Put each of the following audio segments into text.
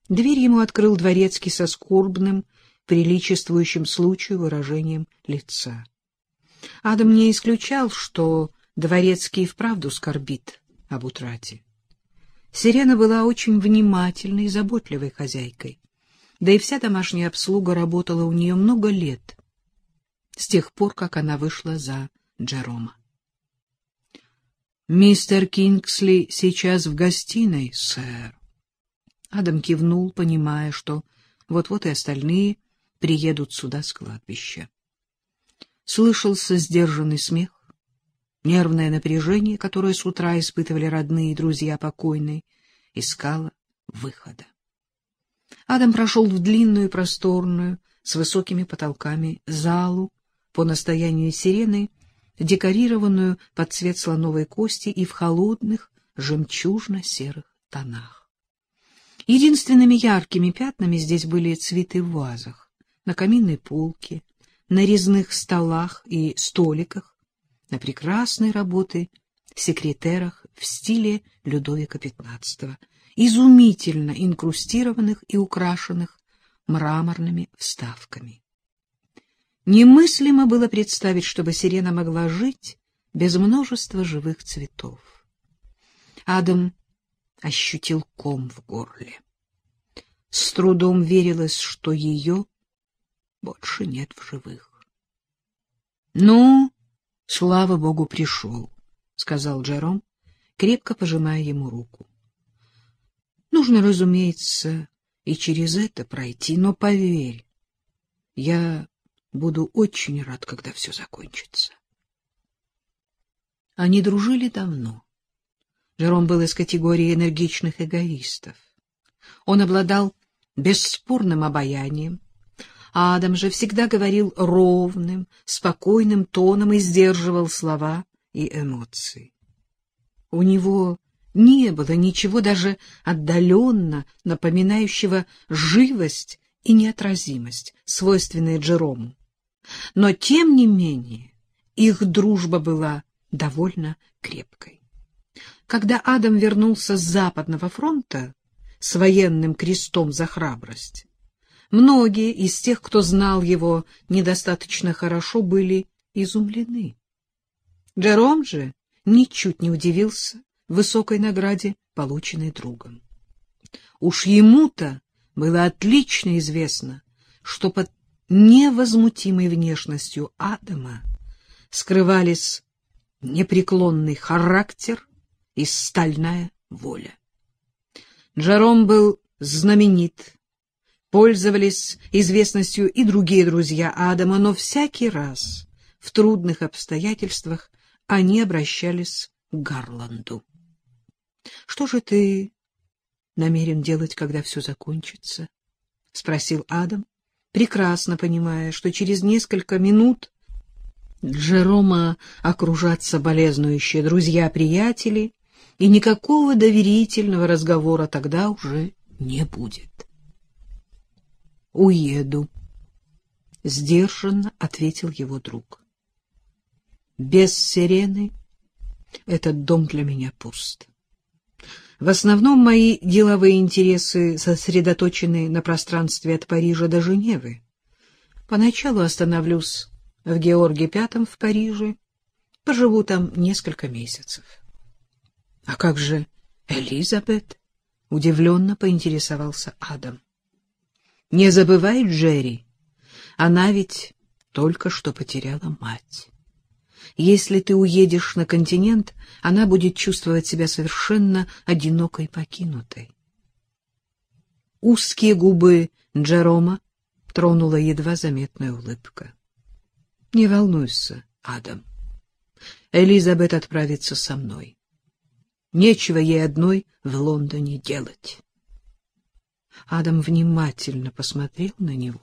Дверь ему открыл дворецкий со скорбным, приличествующим случаю выражением лица. Адам не исключал, что дворецкий вправду скорбит об утрате. Сирена была очень внимательной и заботливой хозяйкой, да и вся домашняя обслуга работала у нее много лет, с тех пор, как она вышла за Джерома. «Мистер Кингсли сейчас в гостиной, сэр». Адам кивнул, понимая, что вот-вот и остальные приедут сюда с кладбища. Слышался сдержанный смех, нервное напряжение, которое с утра испытывали родные и друзья покойной, искало выхода. Адам прошел в длинную, просторную, с высокими потолками залу, по настоянию Сирены, декорированную под цвет слоновой кости и в холодных жемчужно-серых тонах. Единственными яркими пятнами здесь были цветы в вазах, на каминной полке, на резных столах и столиках, на прекрасной работы секретерах в стиле Людовика XV, изумительно инкрустированных и украшенных мраморными вставками. Немыслимо было представить, чтобы Сирена могла жить без множества живых цветов. Адам ощутил ком в горле. С трудом верилось, что ее больше нет в живых. — Ну, слава богу, пришел, — сказал Джером, крепко пожимая ему руку. — Нужно, разумеется, и через это пройти, но поверь, я буду очень рад, когда все закончится. Они дружили давно. Джером был из категории энергичных эгоистов. Он обладал бесспорным обаянием, а Адам же всегда говорил ровным, спокойным тоном и сдерживал слова и эмоции. У него не было ничего даже отдаленно напоминающего живость и неотразимость, свойственные Джерому. Но, тем не менее, их дружба была довольно крепкой. Когда Адам вернулся с Западного фронта с военным крестом за храбрость, многие из тех, кто знал его недостаточно хорошо, были изумлены. Джером же ничуть не удивился высокой награде, полученной другом. Уж ему-то было отлично известно, что под невозмутимой внешностью Адама скрывались непреклонный характер и стальная воля. Джером был знаменит, пользовались известностью и другие друзья Адама, но всякий раз в трудных обстоятельствах они обращались к Гарланду. — Что же ты намерен делать, когда все закончится? — спросил Адам, прекрасно понимая, что через несколько минут Джерома окружат соболезнующие друзья-приятели, и никакого доверительного разговора тогда уже не будет. — Уеду, — сдержанно ответил его друг. — Без Сирены этот дом для меня пуст. В основном мои деловые интересы сосредоточены на пространстве от Парижа до Женевы. Поначалу остановлюсь в Георге V в Париже, поживу там несколько месяцев. — А как же Элизабет? — удивленно поинтересовался Адам. — Не забывай, Джерри, она ведь только что потеряла мать. Если ты уедешь на континент, она будет чувствовать себя совершенно одинокой и покинутой. Узкие губы Джерома тронула едва заметная улыбка. — Не волнуйся, Адам. Элизабет отправится со мной. Нечего ей одной в Лондоне делать. Адам внимательно посмотрел на него.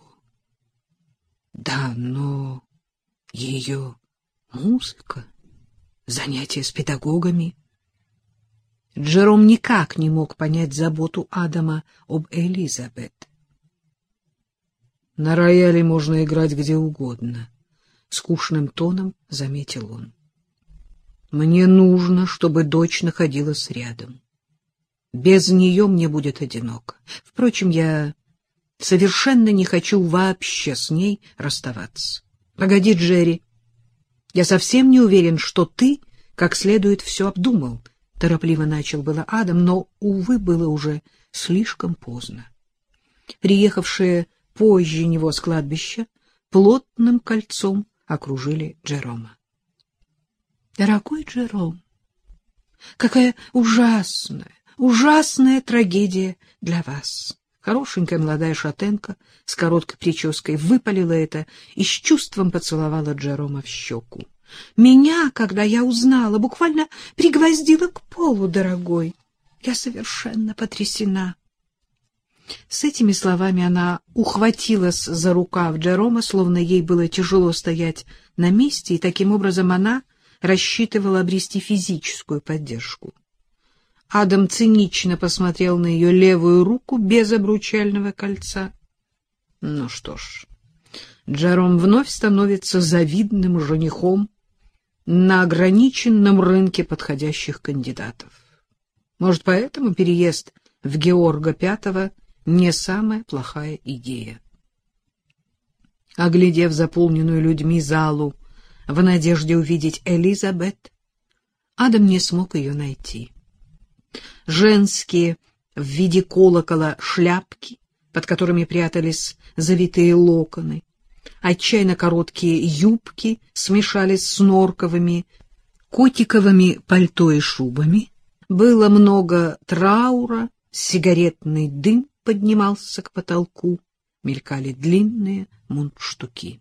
— Да, но ее музыка, занятия с педагогами. Джером никак не мог понять заботу Адама об Элизабет. — На рояле можно играть где угодно, — скучным тоном заметил он. — Мне нужно, чтобы дочь находилась рядом. Без нее мне будет одиноко. Впрочем, я совершенно не хочу вообще с ней расставаться. Погоди, Джерри, я совсем не уверен, что ты как следует все обдумал. Торопливо начал было Адам, но, увы, было уже слишком поздно. Приехавшие позже него с кладбища плотным кольцом окружили Джерома. Дорогой Джером, какая ужасная трагедия для вас. Хорошенькая молодая шатенка с короткой прической выпалила это и с чувством поцеловала Джерома в щеку. Меня, когда я узнала, буквально пригвоздила к полу, дорогой. Я совершенно потрясена. С этими словами она ухватилась за рукав Джерома, словно ей было тяжело стоять на месте, и таким образом она рассчитывала обрести физическую поддержку. Адам цинично посмотрел на ее левую руку без обручального кольца. Ну что ж, Джером вновь становится завидным женихом на ограниченном рынке подходящих кандидатов. Может, поэтому переезд в Георга V не самая плохая идея. Оглядев заполненную людьми залу в надежде увидеть Элизабет, Адам не смог ее найти. Женские в виде колокола шляпки, под которыми прятались завитые локоны, отчаянно короткие юбки смешались с норковыми, котиковыми пальто и шубами. Было много траура, сигаретный дым поднимался к потолку, мелькали длинные мундштуки.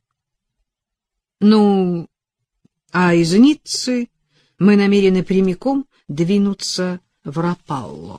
Ну, а из Ниццы мы намерены прямиком двинуться в Рапалло.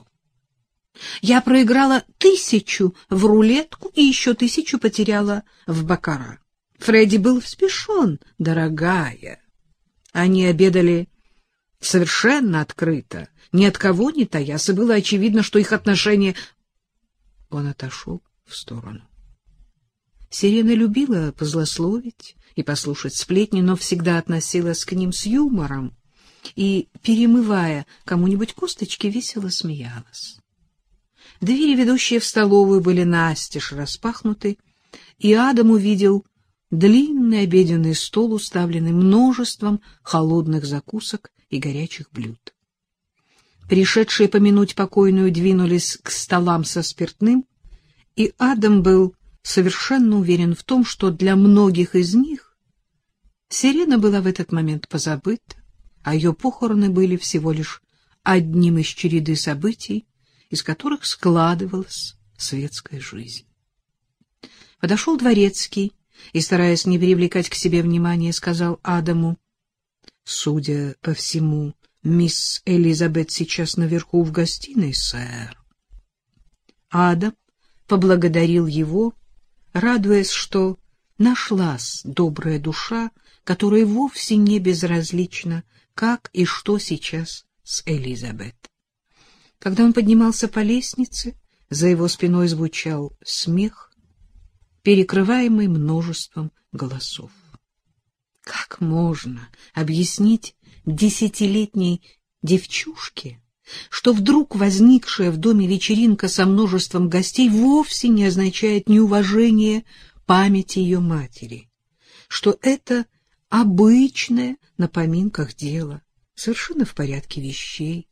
Я проиграла 1000 в рулетку и еще 1000 потеряла в баккара. Фредди был взбешен, дорогая. Они обедали совершенно открыто, ни от кого не таясь, и было очевидно, что их отношения... Он отошел в сторону. Сирена любила позлословить и послушать сплетни, но всегда относилась к ним с юмором и, перемывая кому-нибудь косточки, весело смеялась. Двери, ведущие в столовую, были настежь распахнуты, и Адам увидел длинный обеденный стол, уставленный множеством холодных закусок и горячих блюд. Пришедшие помянуть покойную двинулись к столам со спиртным, и Адам был совершенно уверен в том, что для многих из них Сирена была в этот момент позабыта, а ее похороны были всего лишь одним из череды событий, из которых складывалась светская жизнь. Подошел дворецкий и, стараясь не привлекать к себе внимания, сказал Адаму: «Судя по всему, мисс Элизабет сейчас наверху в гостиной, сэр». Адам поблагодарил его, радуясь, что нашлась добрая душа, которая вовсе не безразлична, как и что сейчас с Элизабет. Когда он поднимался по лестнице, за его спиной звучал смех, перекрываемый множеством голосов. Как можно объяснить 10-летней девчушке, что вдруг возникшая в доме вечеринка со множеством гостей вовсе не означает неуважение памяти ее матери, что это обычное на поминках дело, совершенно в порядке вещей?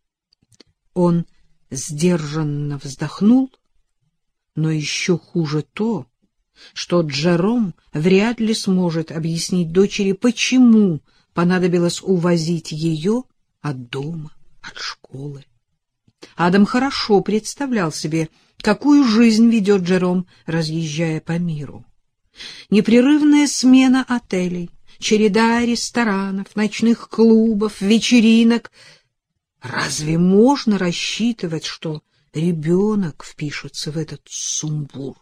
Он сдержанно вздохнул, но еще хуже то, что Джером вряд ли сможет объяснить дочери, почему понадобилось увозить ее от дома, от школы. Адам хорошо представлял себе, какую жизнь ведет Джером, разъезжая по миру. Непрерывная смена отелей, череда ресторанов, ночных клубов, вечеринок. Разве можно рассчитывать, что ребенок впишется в этот сумбур?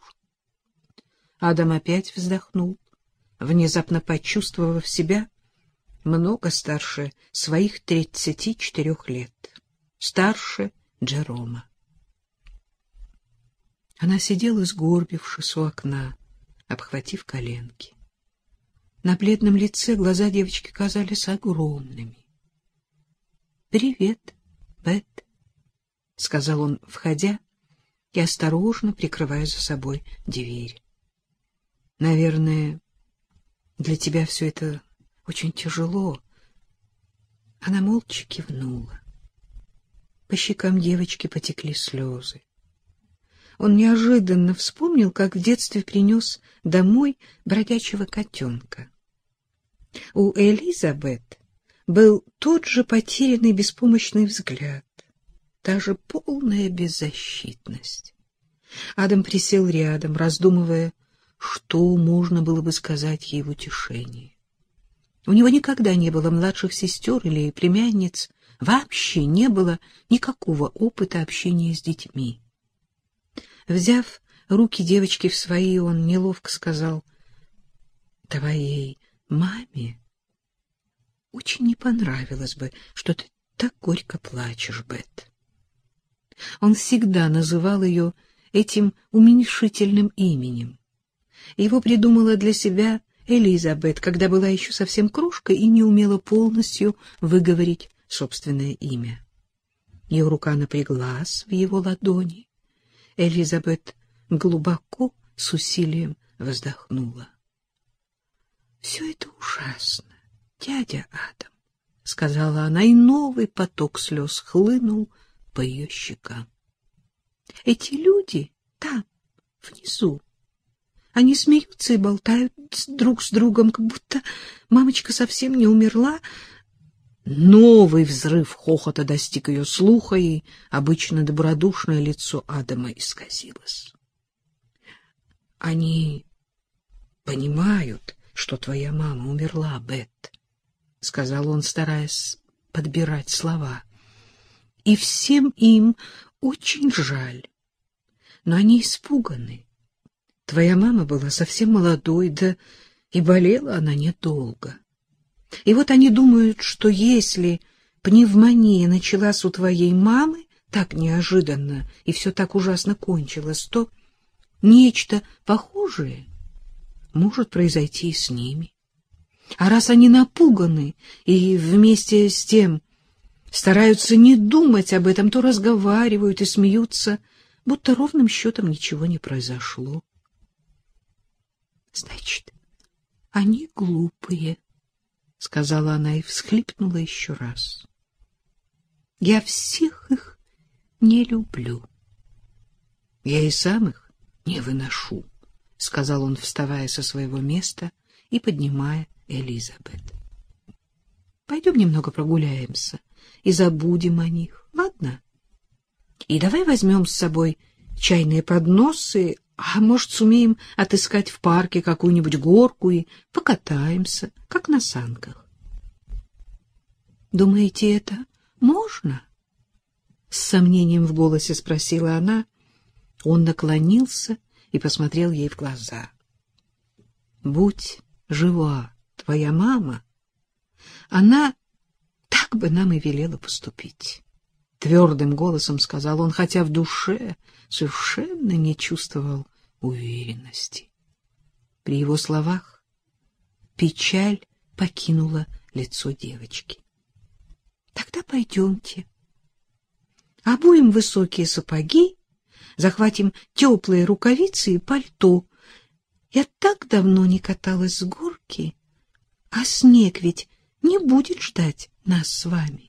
Адам опять вздохнул, внезапно почувствовав себя много старше своих 34 лет, старше Джерома. Она сидела, сгорбившись у окна, обхватив коленки. На бледном лице глаза девочки казались огромными. — Привет, Бет, — сказал он, входя и осторожно прикрывая за собой дверь. — Наверное, для тебя все это очень тяжело. Она молча кивнула. По щекам девочки потекли слезы. Он неожиданно вспомнил, как в детстве принес домой бродячего котенка. У Элизабет был тот же потерянный беспомощный взгляд, та же полная беззащитность. Адам присел рядом, раздумывая, что можно было бы сказать ей в утешение. У него никогда не было младших сестер или племянниц, вообще не было никакого опыта общения с детьми. Взяв руки девочки в свои, он неловко сказал: «Твоей маме очень не понравилось бы, что ты так горько плачешь, Бет». Он всегда называл ее этим уменьшительным именем. Его придумала для себя Элизабет, когда была еще совсем крошкой и не умела полностью выговорить собственное имя. Ее рука напряглась в его ладони. Элизабет глубоко, с усилием вздохнула. — Все это ужасно, дядя Адам, — сказала она, и новый поток слез хлынул по ее щекам. — Эти люди там, внизу, они смеются и болтают друг с другом, как будто мамочка совсем не умерла. Новый взрыв хохота достиг ее слуха, и обычно добродушное лицо Адама исказилось. — Они понимают, что твоя мама умерла, Бет, — сказал он, стараясь подбирать слова. — И всем им очень жаль, но они испуганы. Твоя мама была совсем молодой, да и болела она недолго. И вот они думают, что если пневмония началась у твоей мамы так неожиданно и все так ужасно кончилось, то нечто похожее может произойти и с ними. А раз они напуганы и вместе с тем стараются не думать об этом, то разговаривают и смеются, будто ровным счетом ничего не произошло. — Значит, они глупые, — сказала она и всхлипнула еще раз. — Я всех их не люблю. — Я и сам их не выношу, — сказал он, вставая со своего места и поднимая Элизабет. — Пойдем немного прогуляемся и забудем о них, ладно? И давай возьмем с собой чайные подносы, а может, сумеем отыскать в парке какую-нибудь горку и покатаемся, как на санках. — Думаете, это можно? — с сомнением в голосе спросила она. Он наклонился и посмотрел ей в глаза. — Будь жива твоя мама, она так бы нам и велела поступить. Твердым голосом сказал он, хотя в душе совершенно не чувствовал уверенности. При его словах печаль покинула лицо девочки. — Тогда пойдемте. Обуем высокие сапоги, захватим теплые рукавицы и пальто. Я так давно не каталась с горки, а снег ведь не будет ждать нас с вами.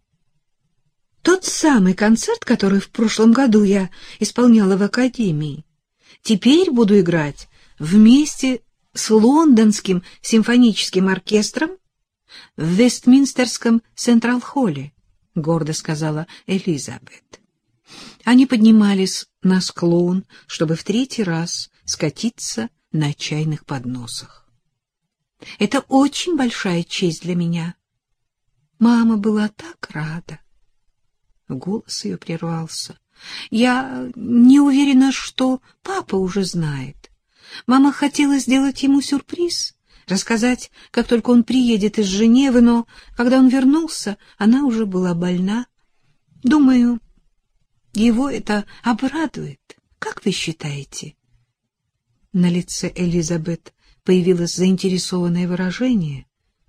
Тот самый концерт, который в прошлом году я исполняла в академии, теперь буду играть вместе с Лондонским симфоническим оркестром в Вестминстерском Централ-холле, — гордо сказала Элизабет. Они поднимались на склон, чтобы в третий раз скатиться на чайных подносах. — Это очень большая честь для меня. Мама была так рада. Голос ее прервался. Я не уверена, что папа уже знает. Мама хотела сделать ему сюрприз, рассказать, как только он приедет из Женевы, но когда он вернулся, она уже была больна. Думаю, его это обрадует. Как вы считаете? На лице Элизабет появилось заинтересованное выражение.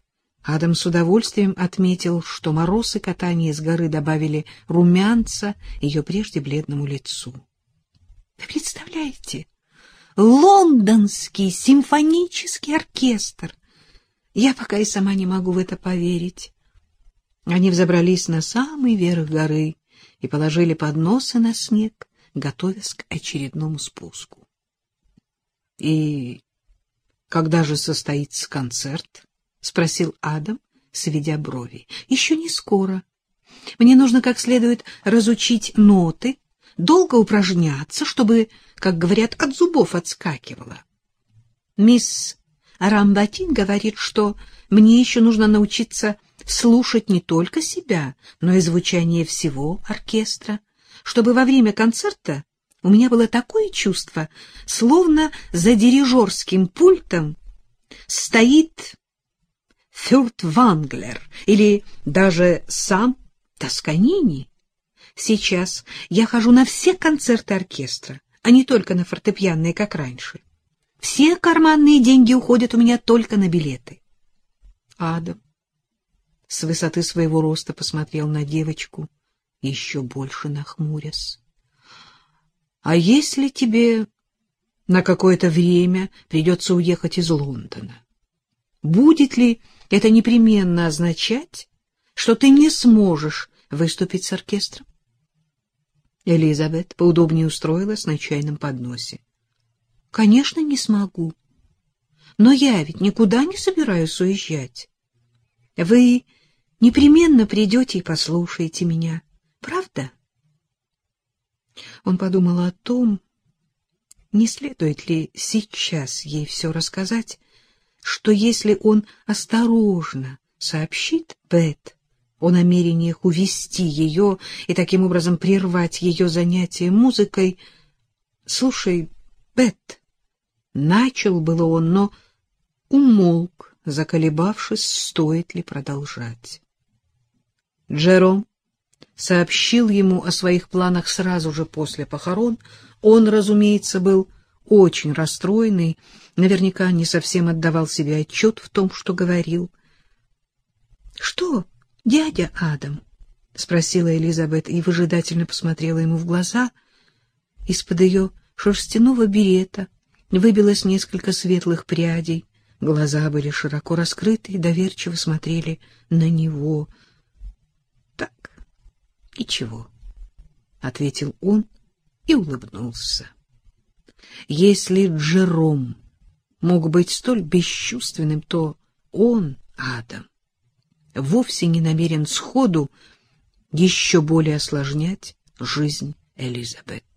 Адам с удовольствием отметил, что мороз и катание с горы добавили румянца ее прежде бледному лицу. — Вы представляете? Лондонский симфонический оркестр! Я пока и сама не могу в это поверить. Они взобрались на самый верх горы и положили подносы на снег, готовясь к очередному спуску. — И когда же состоится концерт? — спросил Адам, сведя брови. — Еще не скоро. Мне нужно как следует разучить ноты, долго упражняться, чтобы, как говорят, от зубов отскакивало. Мисс Рамбатин говорит, что мне еще нужно научиться слушать не только себя, но и звучание всего оркестра, чтобы во время концерта у меня было такое чувство, словно за дирижерским пультом стоит фюртванглер или даже сам Тосканини. Сейчас я хожу на все концерты оркестра, а не только на фортепианные, как раньше. Все карманные деньги уходят у меня только на билеты. Адам с высоты своего роста посмотрел на девочку, еще больше нахмурясь. — А если тебе на какое-то время придется уехать из Лондона? Будет ли это непременно означать, что ты не сможешь выступить с оркестром? Элизабет поудобнее устроилась на чайном подносе. — Конечно, не смогу. Но я ведь никуда не собираюсь уезжать. Вы непременно придете и послушаете меня, правда? Он подумал о том, не следует ли сейчас ей все рассказать, что если он осторожно сообщит Бет о намерениях увести ее и таким образом прервать ее занятие музыкой. — Слушай, Бет, — начал было он, но умолк, заколебавшись, стоит ли продолжать. Джером сообщил ему о своих планах сразу же после похорон. Он, разумеется, был очень расстроенный, наверняка не совсем отдавал себе отчет в том, что говорил. — Что, дядя Адам? — спросила Элизабет и выжидательно посмотрела ему в глаза. Из-под ее шерстяного берета выбилось несколько светлых прядей. Глаза были широко раскрыты и доверчиво смотрели на него. — Так, ничего, — ответил он и улыбнулся. Если Джером мог быть столь бесчувственным, то он, Адам, вовсе не намерен сходу еще более осложнять жизнь Элизабет.